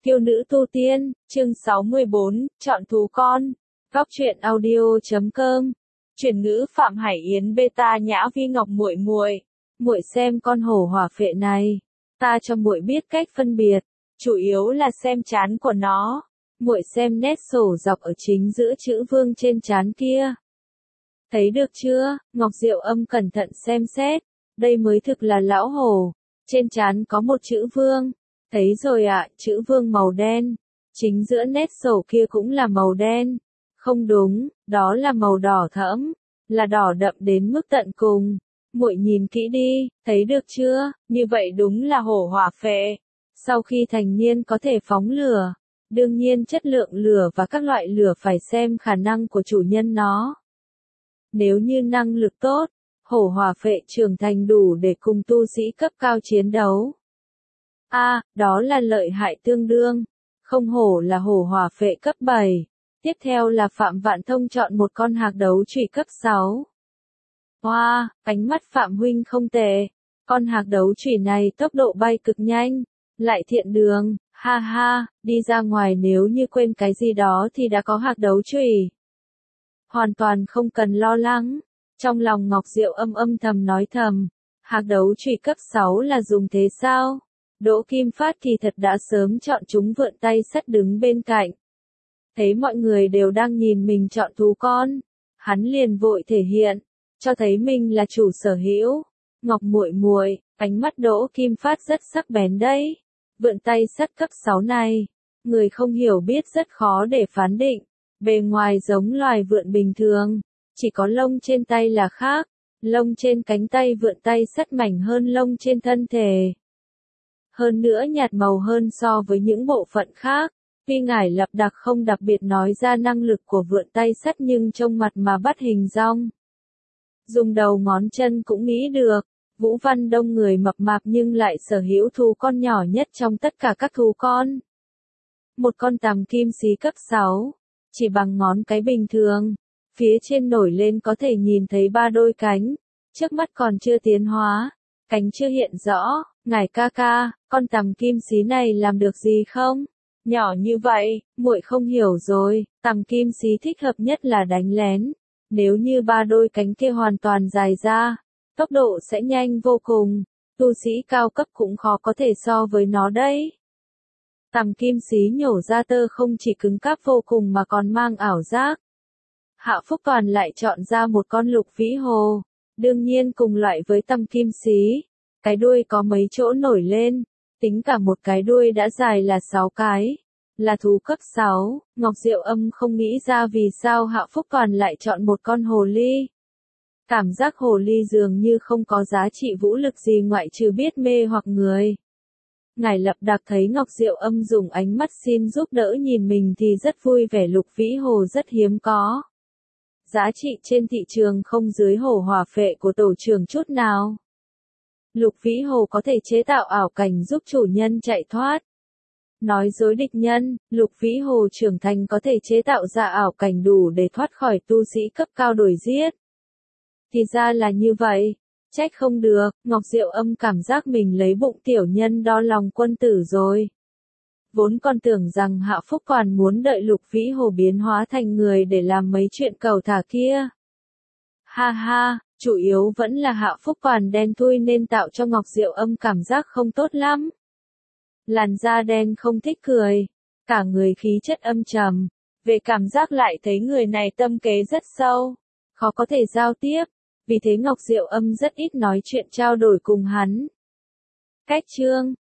Kiêu nữ tu tiên, chương 64, chọn thú con. Góc truyện audio.com. Chuyển ngữ Phạm Hải Yến beta Nhã Vi Ngọc muội muội. Muội xem con hổ hỏa phệ này, ta cho muội biết cách phân biệt, chủ yếu là xem trán của nó. Muội xem nét sổ dọc ở chính giữa chữ vương trên trán kia. Thấy được chưa? Ngọc Diệu Âm cẩn thận xem xét, đây mới thực là lão hổ, trên trán có một chữ vương. Thấy rồi ạ, chữ vương màu đen. Chính giữa nét sổ kia cũng là màu đen. Không đúng, đó là màu đỏ thẫm, là đỏ đậm đến mức tận cùng. Muội nhìn kỹ đi, thấy được chưa? Như vậy đúng là hổ hỏa phệ. Sau khi thành niên có thể phóng lửa. Đương nhiên chất lượng lửa và các loại lửa phải xem khả năng của chủ nhân nó. Nếu như năng lực tốt, hổ hỏa phệ trưởng thành đủ để cùng tu sĩ cấp cao chiến đấu. Đó là lợi hại tương đương. Không hổ là hổ hỏa phệ cấp 7. Tiếp theo là Phạm Vạn Thông chọn một con hạc đấu chủy cấp 6. Wow, ánh mắt Phạm huynh không tệ. Con hạc đấu chủy này tốc độ bay cực nhanh, lại thiện đường, ha ha, đi ra ngoài nếu như quên cái gì đó thì đã có hạc đấu chủy. Hoàn toàn không cần lo lắng. Trong lòng Ngọc Diệu Âm âm thầm nói thầm, hạc đấu chủy cấp 6 là dùng thế sao? Đỗ Kim Phát kỳ thật đã sớm chọn chúng vượn tay sắt đứng bên cạnh. Thấy mọi người đều đang nhìn mình chọn thú con, hắn liền vội thể hiện, cho thấy mình là chủ sở hữu. Ngọc muội muội, ánh mắt Đỗ Kim Phát rất sắc bén đấy. Vượn tay sắt cấp 6 này, người không hiểu biết rất khó để phán định. Bề ngoài giống loài vượn bình thường, chỉ có lông trên tay là khác. Lông trên cánh tay vượn tay sắt mảnh hơn lông trên thân thể. Hơn nữa nhạt màu hơn so với những bộ phận khác. Tuy ngải lập đặc không đặc biệt nói ra năng lực của vượn tay sắt nhưng trông mặt mà bắt hình dong. Dùng đầu ngón chân cũng nghĩ được, Vũ Văn Đông người mập mạp nhưng lại sở hữu thú con nhỏ nhất trong tất cả các thú con. Một con tằm kim xí cấp 6, chỉ bằng ngón cái bình thường, phía trên nổi lên có thể nhìn thấy 3 đôi cánh, trước mắt còn chưa tiến hóa, cánh chưa hiện rõ. Ngải ca ca, con tằm kim xí này làm được gì không? Nhỏ như vậy, muội không hiểu rồi, tằm kim xí thích hợp nhất là đánh lén. Nếu như 3 đôi cánh kia hoàn toàn dài ra, tốc độ sẽ nhanh vô cùng, tu sĩ cao cấp cũng khó có thể so với nó đấy. Tằm kim xí nhổ ra tơ không chỉ cứng cáp vô cùng mà còn mang ảo giác. Hạ Phúc Toàn lại chọn ra một con lục vĩ hồ, đương nhiên cùng loại với tằm kim xí. Cái đuôi có mấy chỗ nổi lên, tính cả một cái đuôi đã dài là 6 cái, là thú cấp 6, Ngọc Diệu Âm không nghĩ ra vì sao Hạ Phúc Toàn lại chọn một con hồ ly. Cảm giác hồ ly dường như không có giá trị vũ lực gì ngoại trừ biết mê hoặc người. Ngải Lập Đặc thấy Ngọc Diệu Âm dùng ánh mắt xin giúp đỡ nhìn mình thì rất vui vẻ, lục vĩ hồ rất hiếm có. Giá trị trên thị trường không dưới hổ hỏa phệ của tổ trưởng chút nào. Lục vĩ hồ có thể chế tạo ảo cảnh giúp chủ nhân chạy thoát. Nói dối địch nhân, lục vĩ hồ trưởng thành có thể chế tạo ra ảo cảnh đủ để thoát khỏi tu sĩ cấp cao đuổi giết. Thì ra là như vậy, trách không được, Ngọc Diệu Âm cảm giác mình lấy bụng tiểu nhân đo lòng quân tử rồi. Vốn còn tưởng rằng Hạ Phúc Toàn muốn đợi lục vĩ hồ biến hóa thành người để làm mấy chuyện cầu thả kia. Ha ha. Chủ yếu vẫn là Hạ Phúc Toàn đen thui nên tạo cho Ngọc Diệu Âm cảm giác không tốt lắm. Làn da đen không thích cười, cả người khí chất âm trầm, về cảm giác lại thấy người này tâm kế rất sâu, khó có thể giao tiếp, vì thế Ngọc Diệu Âm rất ít nói chuyện trao đổi cùng hắn. Cách chương,